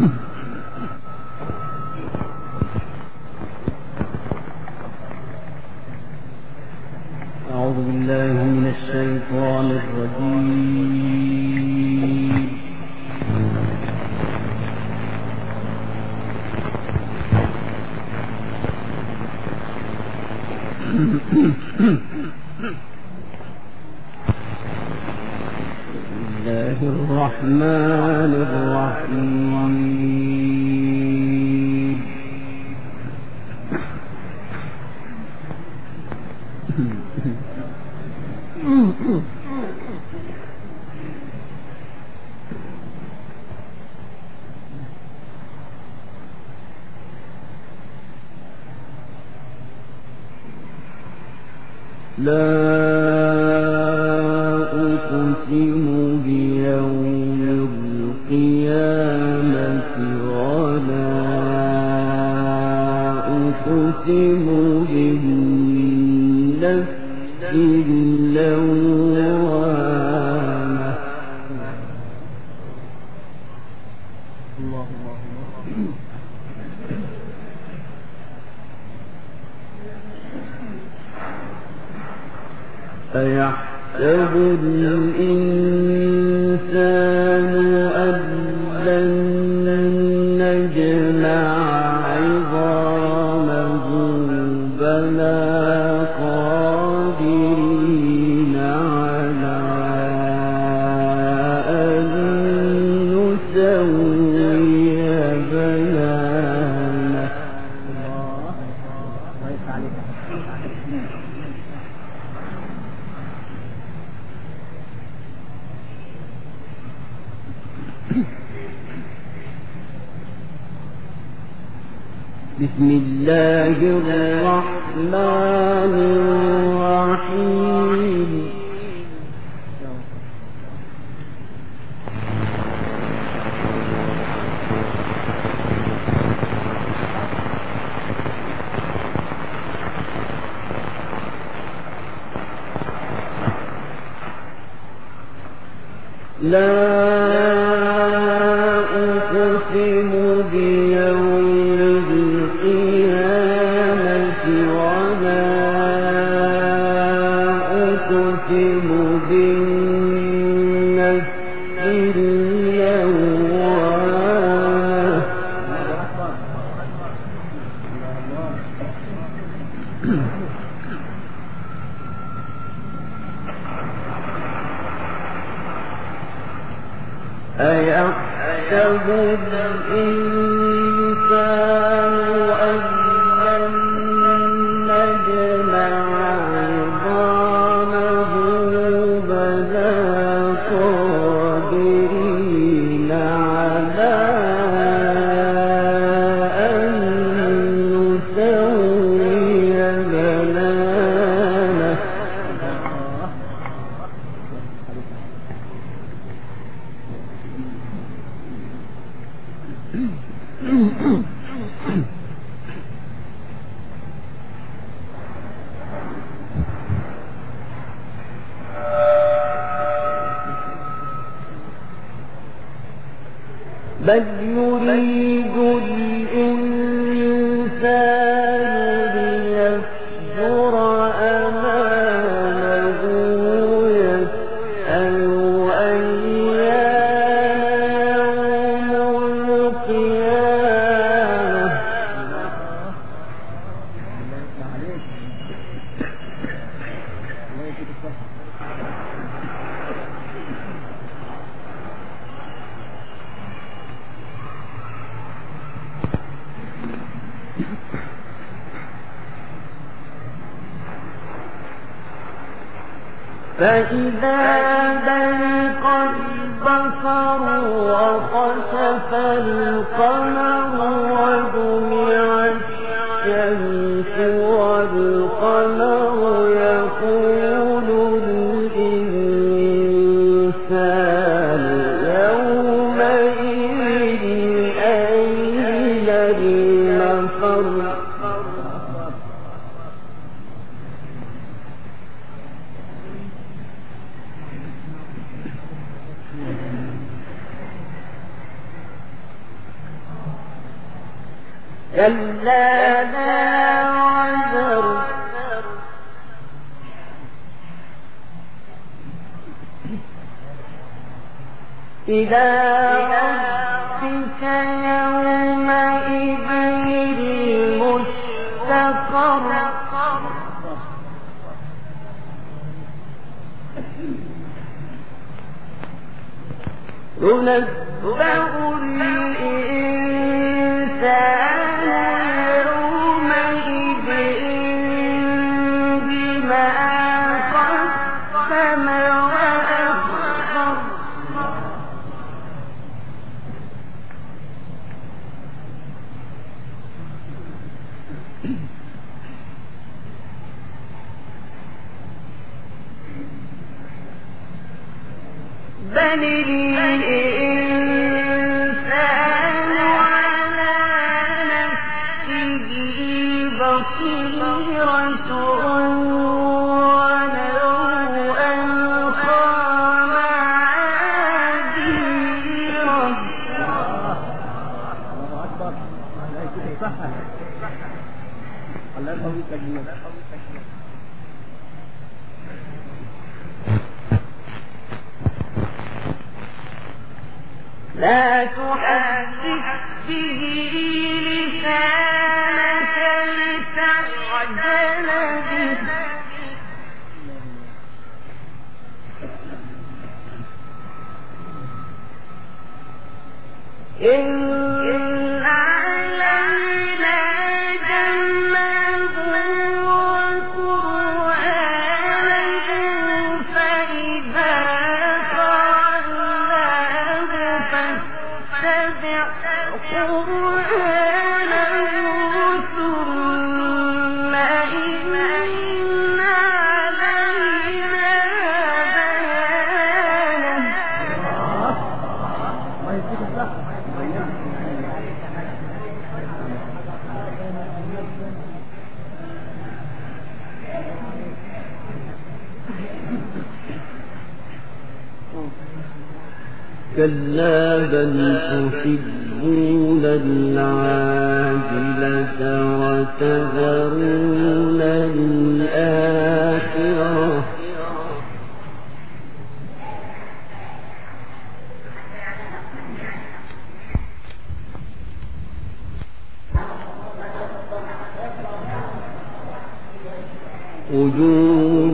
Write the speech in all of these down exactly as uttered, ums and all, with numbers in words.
أعوذ بالله من الشيطان الرجيم. بسم الله الرحمن الرحيم. لا أقسم بيوم القيامة ولا أقسم بالنفس اللوامة. الله أيحسب الإنسان أن لن نجمع عظامه بلى قادرين على أن نسوي بنانه. بسم الله الرحمن الرحيم. لا أقسم بيوم القيامة ولا أقسم بالنفس اللوامة. أيحسب الإنسان أن لن نجمع عظامه بلى قادرين على أن نسوي بنانه. بل يريد الإنسان ليفجر أمامه يسأل أيان يوم القيامة. فإذا برق البصر وخسف القمر وجمع الشمس والقمر يقول الإنسان يومئذ أين المفر. كلا لا وزر إلى ربك يومئذ المستقر ينبأ الإنسان يومئذ بما قدم وأخر بل الإنسان على نفسه بصيرة ولو ألقى معاذيره لا تحدث به لسانك لتعجل به إن علينا جمعه وقرآنه فإذا قرأناه فاتبع قرآنه ثم إن علينا كلا بل تحبون العاجلة وتذرون الآخرة وجوه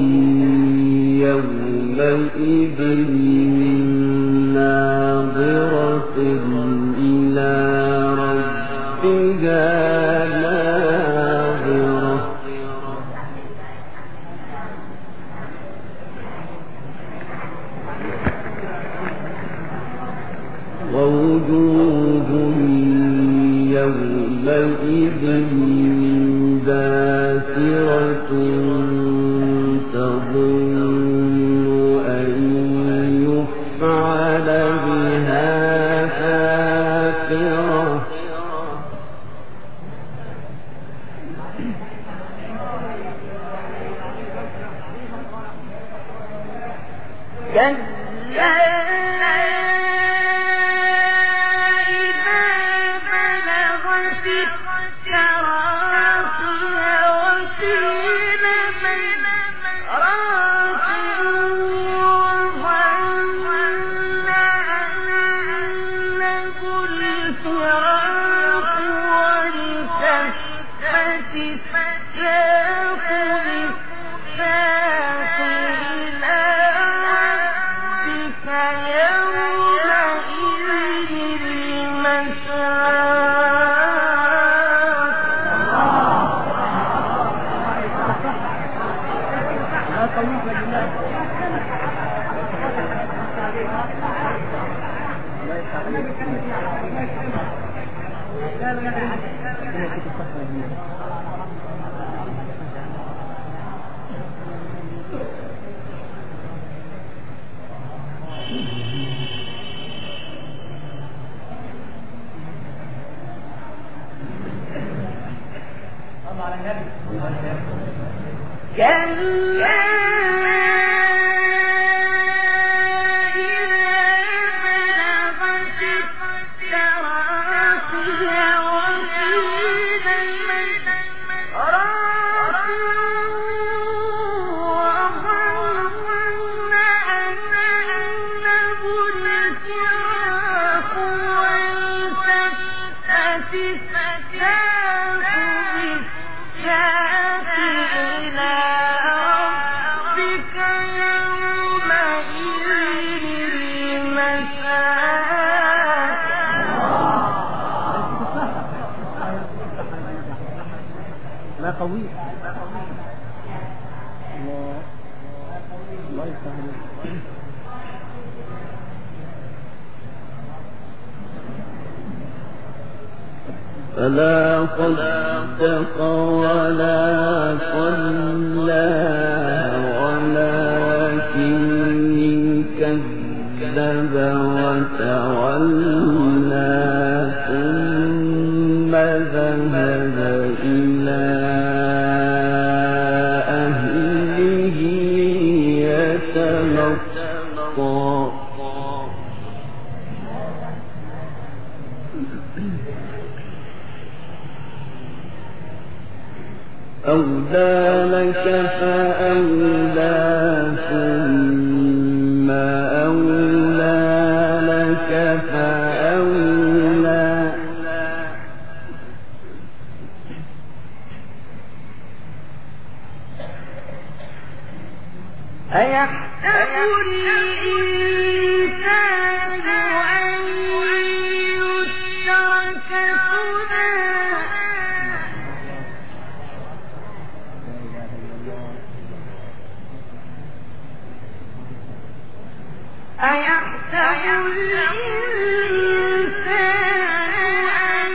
يومئذ ناظرة إلى ربها ناظرة ووجوه يومئذ باسرة تظن أن يفعل بها فاقرة كلا إذا بلغت التراقي وقيل من راق وظن أنه الفراق والتفت الساق بالساق إلى ربك يومئذ كلا إذا بلغت التراقي وقيل الساق والتفت الساق بالساق إلى ربك يومئذ المساق. لا قوي. الله الله يفتح عليك. فلا صدق ولا صلى ولكن كذب وتولى ثم ذهب إلى أهله يتمطى. أولى لك فأولى ثم أولى لك فأولى. أيحسب الإنسان أن يترك سدى أيحسب الإنسان أن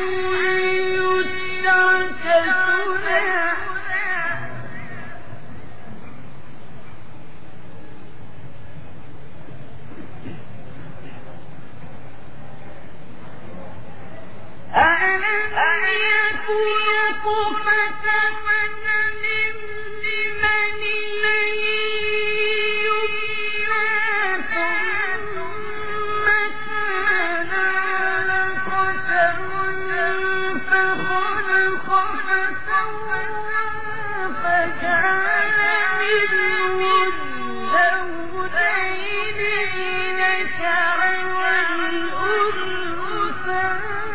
يترك سدى أَلَمْ يَكُنْ نُطْفَةً مِّن مَّنِيٍّ يُمْنَىٰ ثُمَّ كَانَ عَلَقَةً فَخَلَقَ فَسَوَّىٰ فَجَعَلَ مِنْهُ الزَّوْجَيْنِ الذَّكَرَ وَالْأُنثَىٰ.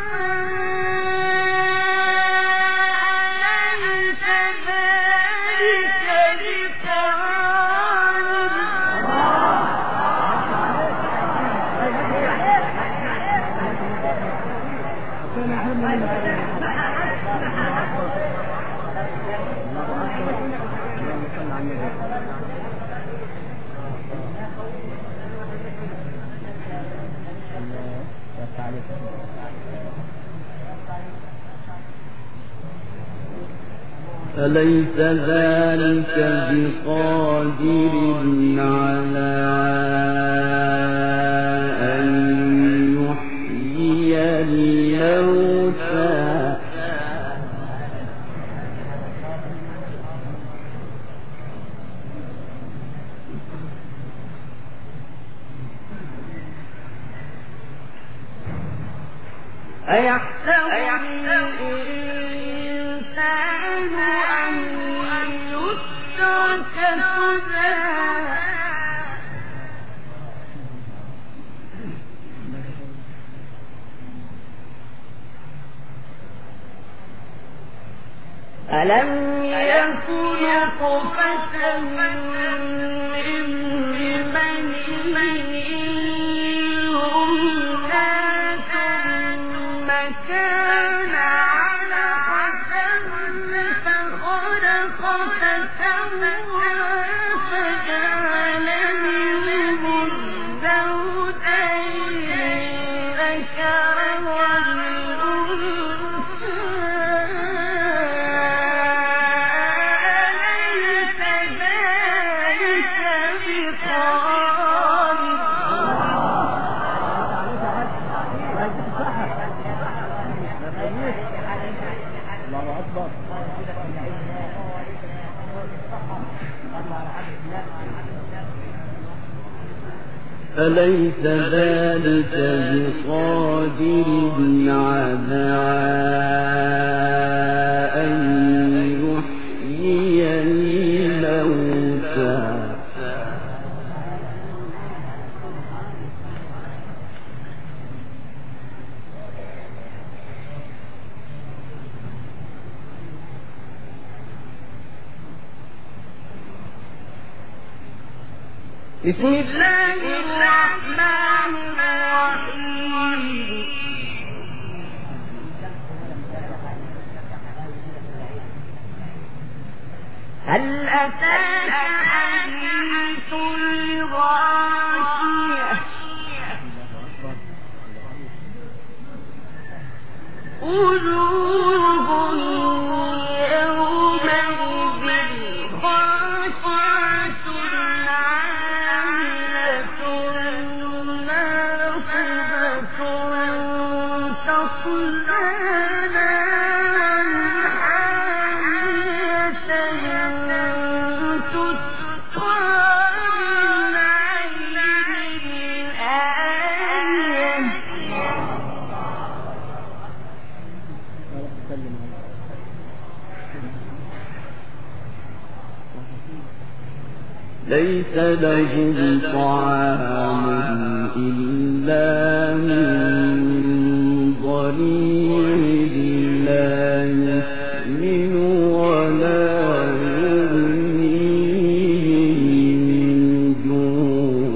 أليس ذلك بقادر على أن يحيي الموتى. أيحسب الإنسان أن يترك سدى ألم يكن نطفة من مني يمنى ثم كان علقة فخلق فسوى فجعل منه الزوجين الذكر والأنثى. أليس ذلك الله أكبر. أليس ذلك بقادر على أن يحيي الموتى. بسم الله الرحمن الرحيم هل أتاك حديث الغاشية وجوه يومئذ خاشعة عاملة ناصبة تصلى نارا حامية تسقى من عين آنية ليس لهم طعام إلا من ضريع لا يسمن ولا يغني من جوع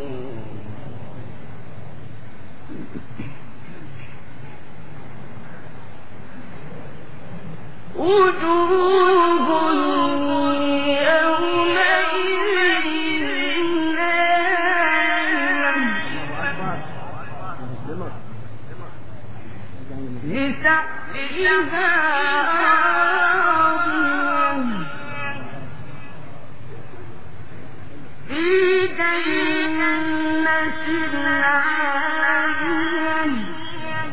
وجوه يومئذ لسعيها راضية في جنة عالية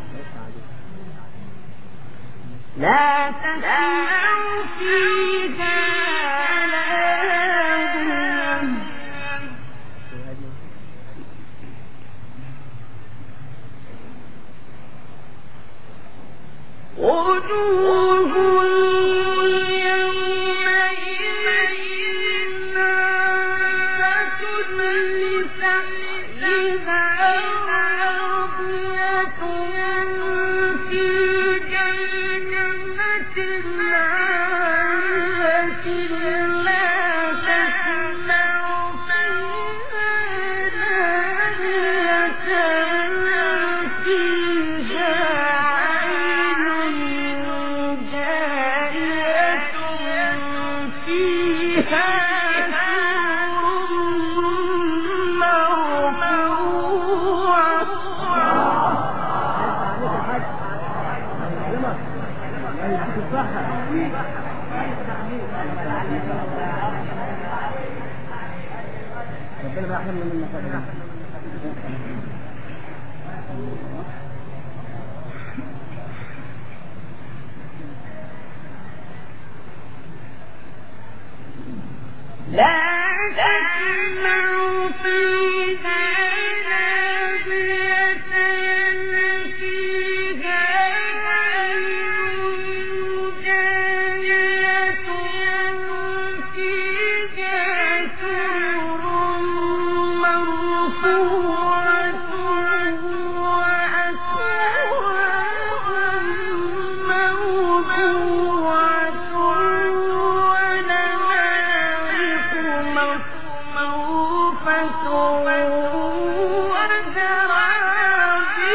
لا تسمع فيها لاغية وجوه يومئذ ناعمة لسعيها راضية في جنة عالية لا تسمع فيها لاغية فيها ربنا ما يحرمنا من مكاننا. لا تسمع فيها لاغية فيها عين جارية فيها سرر مرفوعة وأكواب موضوعة ونمارق مصفوفة وزرابي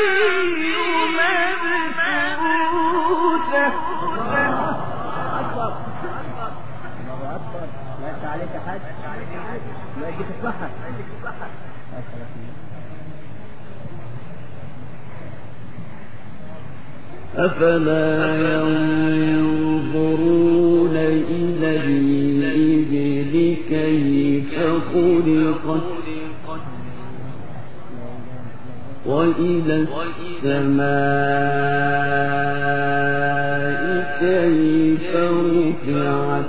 مبثوثة أكبر الله أكبر لا يفتح عليك حد لا يجيك الصحة. أفلا ينظرون إلى الإبل كيف خلقت وإلى السماء كيف رفعت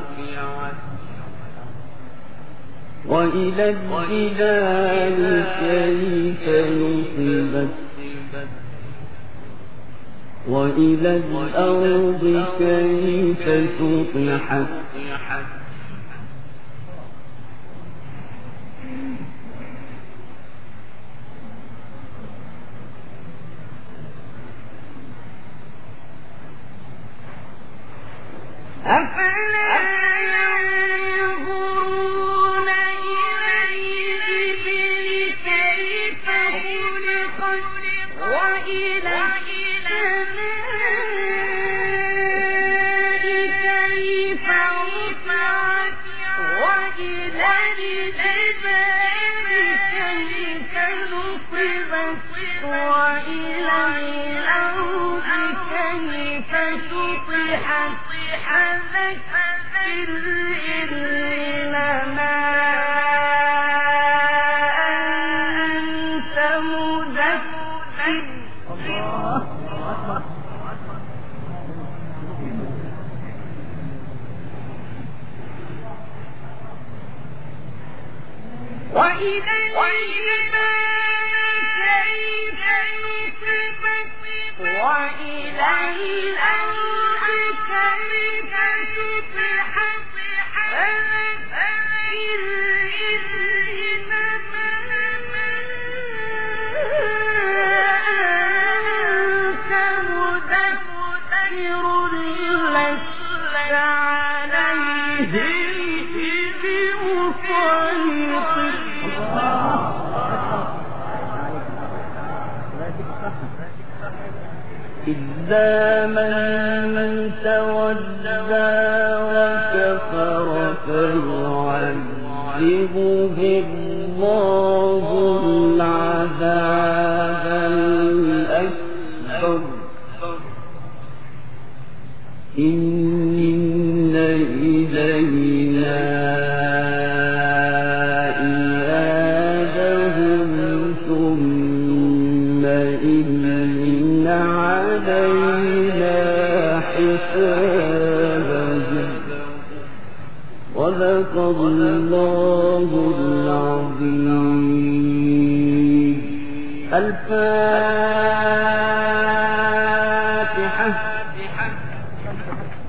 وإلى الجبال كيف نصبت وإلى الأرض كيف سطحت أفلا ينظرون إلى وإلى السماء كيف رفعت وإلى الجبال كيف نصبت وإلى الأرض كيف سطحت فذكر إنما أنت مذكر وإذا الجبال كيف نصبت وإلى الأرض كيف سطحت فذكر إنما أنت مذكر لست عليهم إذا من تولى وكفر فيعذبه الله العذاب الأكبر إن إلينا إيابهم ثم إن علينا حسابهم صدق الله العظيم. الفاتحة.